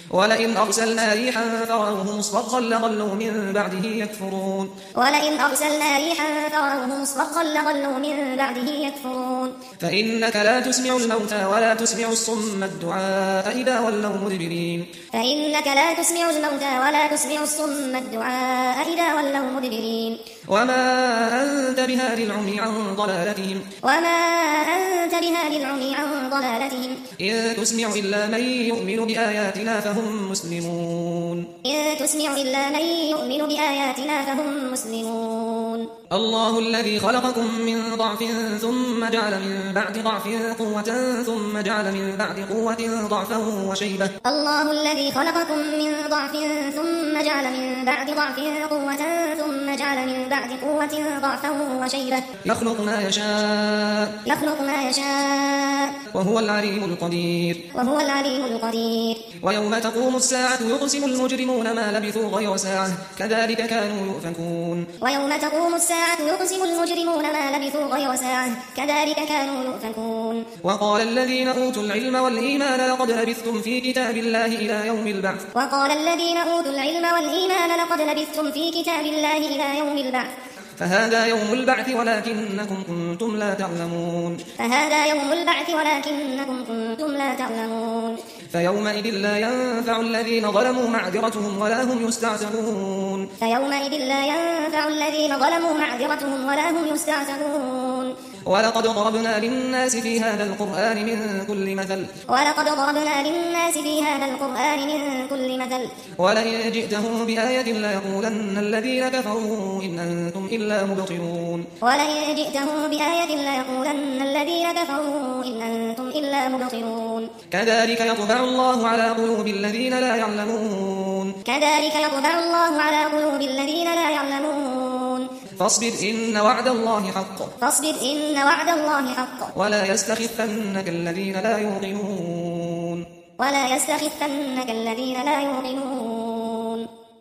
ولئن أرسلنا ريحا فرأوه مصفرا لظلوا من بعده يكفرون ولئن أرسلنا ريحا فرأوه مصفرا لظلوا من بعده يكفرون فإنك لا تسمع الموتى ولا تسمع الصم الدعاء إذا ولوا مدبرين فإنك لا تسمع الموتى ولا تسمع الصم الدعاء إذا ولوا مدبرين وما أنت بهادي العمي عن ضلالتهم عن ضلالتهم إن تسمع إلا من يؤمن بآياتنا فهم مسلمون الله الذي خلقكم من ضعف ثم جعل من بعد ضعف قوة ثم جعل من بعد قوة ضعفا وشيبة الله الذي خلقكم من ضعف ثم جعل من بعد ضعف قوة ثم جعل من بعد قوة ضعفا وشيبة يخلق ما يشاء وهو العليم القدير ويوم تقوم الساعة يقسم المجرمون ما لبثوا غير ساعة كذلك كانوا يؤفكون وقال الذين أوتوا العلم والإيمان لقد لبثتم في كتاب الله إلى يوم البعث فهذا يوم البعث ولكنكم كنتم لا تعلمون فيومئذ لا ينفع الذين ظلموا معذرتهم ولا هم يستعتبون ولقد ضربنا للناس في هذا القرآن من كل مثل ولئن جئتهم بآية ليقولن الذين كفروا إن أنتم إلا مبطلون كذلك يطبع الله على قلوب الذين لا يعلمون فاصبر إن وعد الله حق ولا يستخفنك الذين لا يوقنون